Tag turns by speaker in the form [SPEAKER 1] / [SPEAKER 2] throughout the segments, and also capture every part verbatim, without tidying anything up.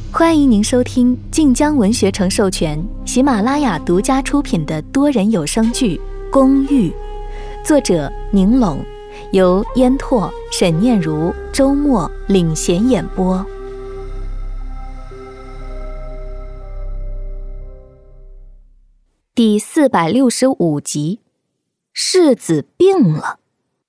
[SPEAKER 1] 欢迎您收听晋江文学城授权、喜马拉雅独家出品的多人有声剧《公寓》，作者宁龙，由烟拓、沈念如、周末领衔演播。第四百六十五集，世子病了。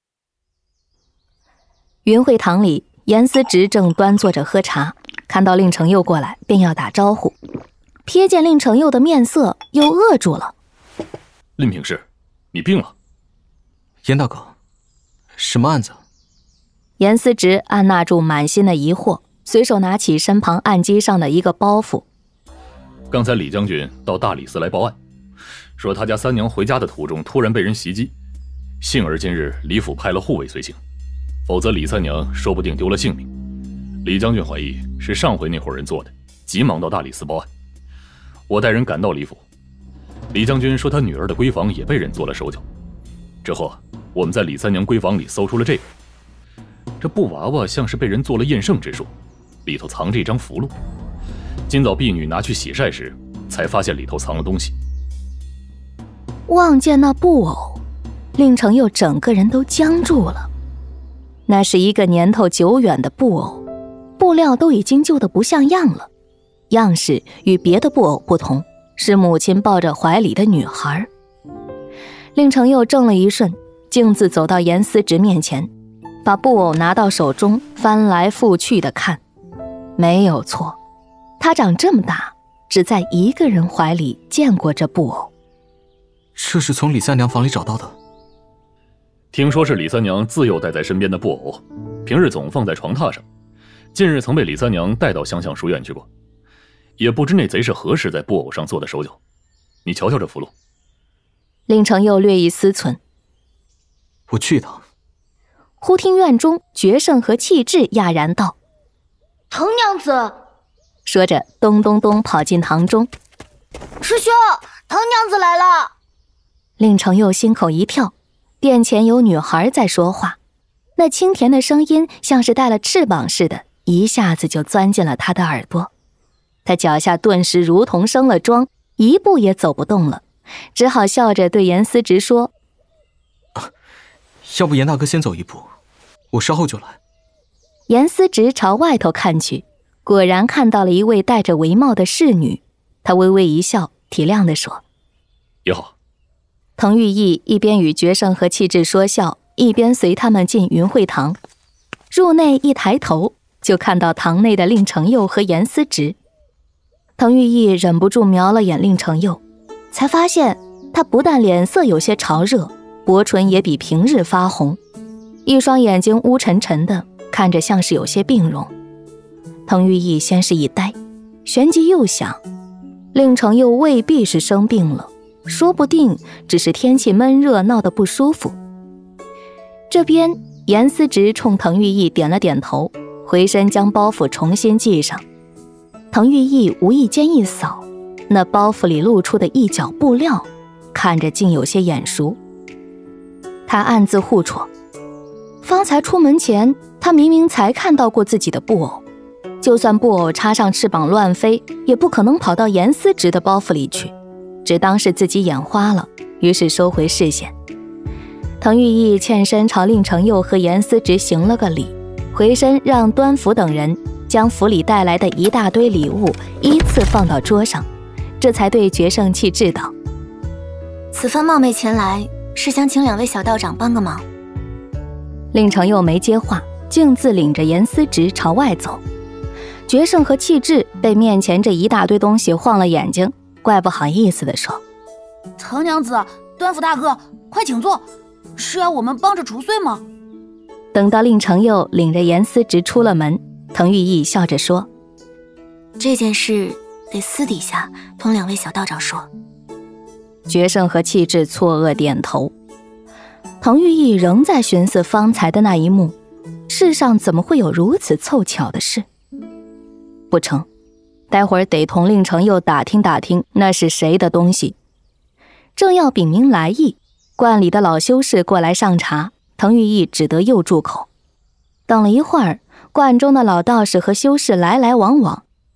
[SPEAKER 1] 云会堂里，严思直正端坐着喝茶，看到令程佑过来，便要打招呼，瞥见令程佑的面色，又愕住了。
[SPEAKER 2] 令平氏，你病了？
[SPEAKER 3] 严大哥，什么案子？
[SPEAKER 1] 严思直按捺住满心的疑惑，随手拿起身旁案几上的一个包袱。
[SPEAKER 2] 刚才李将军到大理寺来报案，说他家三娘回家的途中突然被人袭击，幸而今日李府派了护卫随行，否则李三娘说不定丢了性命。李将军怀疑是上回那伙人做的，急忙到大理寺报案。我带人赶到李府，李将军说他女儿的闺房也被人做了手脚。之后我们在李三娘闺房里搜出了这个，这布娃娃像是被人做了验圣之术，里头藏着一张符箓。今早婢女拿去洗晒时，才发现里头藏了东西。
[SPEAKER 1] 望见那布偶，令程佑整个人都僵住了。那是一个年头久远的布偶，布料都已经旧得不像样了，样式与别的布偶不同，是母亲抱着怀里的女孩。令程佑怔了一瞬，径自走到严思直面前，把布偶拿到手中，翻来覆去的看。没有错，他长这么大，只在一个人怀里见过这布偶。
[SPEAKER 3] 这是从李三娘房里找到的？
[SPEAKER 2] 听说是李三娘自幼带在身边的布偶，平日总放在床榻上，近日曾被李三娘带到乡相书院去过，也不知那贼是何时在布偶上做的手脚。你瞧瞧这符箓。
[SPEAKER 1] 令程佑略一思忖，
[SPEAKER 3] 我去一趟。
[SPEAKER 1] 忽听院中决胜和气质讶然道：“
[SPEAKER 4] 藤娘子！”
[SPEAKER 1] 说着咚咚咚跑进堂中。
[SPEAKER 4] 师兄，藤娘子来了！
[SPEAKER 1] 令程佑心口一跳，殿前有女孩在说话，那清甜的声音像是带了翅膀似的，一下子就钻进了他的耳朵。他脚下顿时如同生了桩，一步也走不动了，只好笑着对严思直说：“
[SPEAKER 3] 啊，要不严大哥先走一步，我稍后就来。”
[SPEAKER 1] 严思直朝外头看去，果然看到了一位戴着帷帽的侍女，他微微一笑，体谅地说：“
[SPEAKER 2] 也好。”
[SPEAKER 1] 滕玉义一边与决胜和气质说笑，一边随他们进云会堂。入内一抬头，就看到堂内的令程佑和严思直。滕玉义忍不住瞄了眼令程佑，才发现他不但脸色有些潮热，薄唇也比平日发红，一双眼睛乌沉沉的，看着像是有些病容。滕玉义先是一呆，旋即又想，令程佑未必是生病了，说不定只是天气闷热闹得不舒服。这边严思直冲滕玉义点了点头，回身将包袱重新系上。滕玉义无意间一扫，那包袱里露出的一角布料，看着竟有些眼熟。他暗自互戳，方才出门前他明明才看到过自己的布偶，就算布偶插上翅膀乱飞，也不可能跑到严思直的包袱里去，只当是自己眼花了，于是收回视线。滕玉义欠身朝令程佑和严思直行了个礼，回身让端福等人将府里带来的一大堆礼物依次放到桌上，这才对决胜气质道：“
[SPEAKER 4] 此番冒昧前来，是想请两位小道长帮个忙。”
[SPEAKER 1] 令程佑没接话，径自领着严思直朝外走。决胜和气质被面前这一大堆东西晃了眼睛，怪不好意思地说：“
[SPEAKER 4] 藤娘子，端福大哥，快请坐，是要我们帮着除祟吗？”
[SPEAKER 1] 等到令程佑领着严思直出了门，滕玉义笑着说：“
[SPEAKER 4] 这件事得私底下同两位小道长说。”
[SPEAKER 1] 决胜和气质错愕点头。滕玉义仍在寻思方才的那一幕，世上怎么会有如此凑巧的事？不成，待会儿得同令程佑打听打听那是谁的东西。正要禀明来意，观里的老修士过来上茶，滕玉义只得又住口。等了一会儿，观中的老道士和修士来来往往，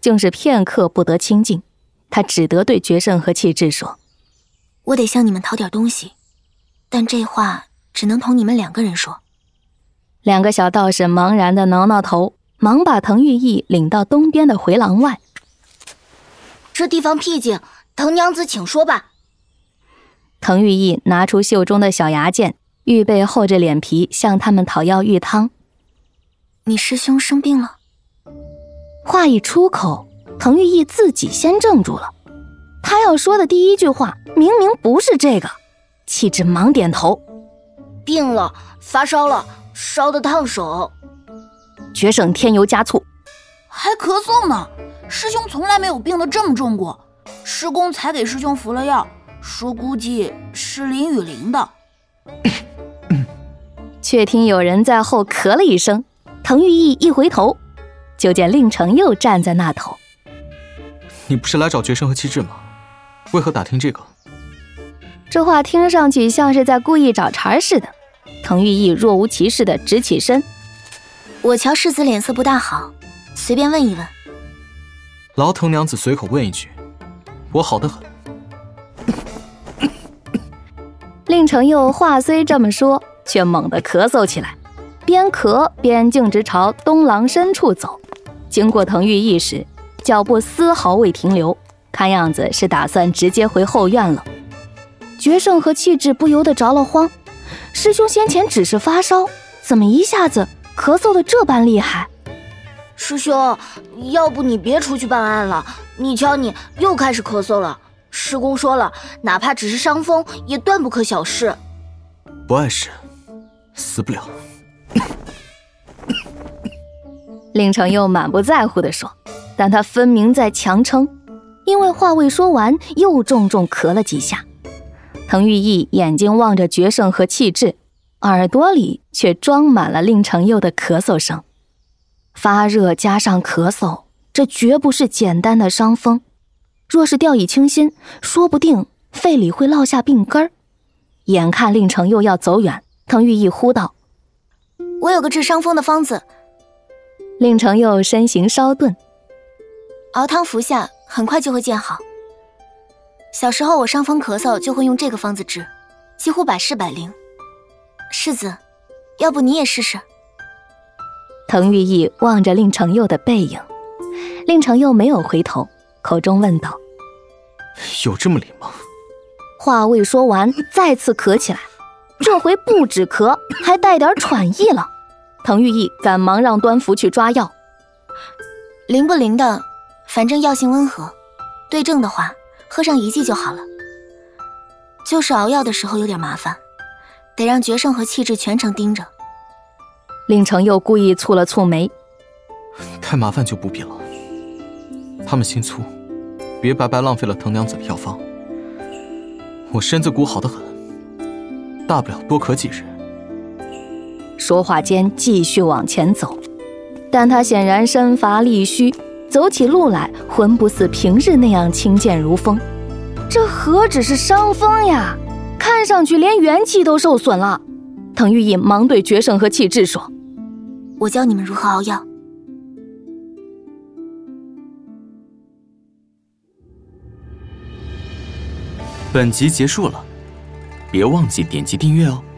[SPEAKER 1] 竟是片刻不得清静。他只得对决胜和气质说：“
[SPEAKER 5] 我得向你们讨点东西，但这话只能同你们两个人说。”
[SPEAKER 1] 两个小道士茫然地挠挠头，忙把滕玉义领到东边的回廊外。
[SPEAKER 4] 这地方僻静，滕娘子请说吧。
[SPEAKER 1] 滕玉义拿出袖中的小牙剑，预备厚着脸皮向他们讨要玉汤。
[SPEAKER 5] 你师兄生病了？
[SPEAKER 1] 话一出口，滕玉义自己先怔住了。他要说的第一句话明明不是这个。气质忙点头：“
[SPEAKER 4] 病了，发烧了，烧得烫手。”
[SPEAKER 1] 决胜添油加醋：“
[SPEAKER 4] 还咳嗽呢，师兄从来没有病得这么重过。师公才给师兄服了药，说估计是林雨淋的。”
[SPEAKER 1] 却听有人在后咳了一声，滕玉义一回头，就见令成佑站在那头。
[SPEAKER 3] “你不是来找决胜和气质吗？为何打听这个？”
[SPEAKER 1] 这话听上去像是在故意找茬似的。滕玉义若无其事地直起身：“
[SPEAKER 5] 我瞧世子脸色不大好，随便问一问。”
[SPEAKER 3] 劳滕娘子随口问一句，我好得很。
[SPEAKER 1] 令成佑话虽这么说，却猛地咳嗽起来，边咳边径直朝东廊深处走。经过滕玉义时，脚步丝毫未停留，看样子是打算直接回后院了。决胜和气质不由得着了慌，师兄先前只是发烧，怎么一下子咳嗽得这般厉害？
[SPEAKER 4] 师兄，要不你别出去办案了，你瞧你又开始咳嗽了。师公说了，哪怕只是伤风，也断不可小视。
[SPEAKER 3] 不碍事，死不了。
[SPEAKER 1] 令成佑满不在乎地说，但他分明在强撑，因为话未说完，又重重咳了几下。滕玉义眼睛望着决胜和气质，耳朵里却装满了令成佑的咳嗽声。发热加上咳嗽，这绝不是简单的伤风，若是掉以轻心，说不定肺里会落下病根儿。眼看令成佑要走远，滕玉义呼道：“
[SPEAKER 5] 我有个治伤风的方子。”
[SPEAKER 1] 令成佑身形稍顿：“
[SPEAKER 5] 熬汤服下，很快就会见好。小时候我伤风咳嗽就会用这个方子治，几乎百试百灵。世子，要不你也试试？”
[SPEAKER 1] 滕玉义望着令成佑的背影，令成佑没有回头，口中问道：“
[SPEAKER 3] 有这么灵吗？”
[SPEAKER 1] 话未说完，再次咳起来，这回不止咳，还带点喘意了。滕玉义赶忙让端福去抓药。
[SPEAKER 5] 灵不灵的，反正药性温和，对症的话，喝上一剂就好了。就是熬药的时候有点麻烦，得让决胜和气质全程盯着。
[SPEAKER 1] 令成佑故意蹙了蹙眉：“
[SPEAKER 3] 太麻烦就不必了。他们心粗，别白白浪费了滕娘子的药方。我身子骨好得很，大不了多咳几日。”
[SPEAKER 1] 说话间继续往前走，但他显然身乏力虚，走起路来魂不似平日那样轻健如风。这何止是伤风呀，看上去连元气都受损了。滕玉义忙对决胜和气质说：“
[SPEAKER 5] 我教你们如何熬药。”
[SPEAKER 6] 本集结束了，别忘记点击订阅哦。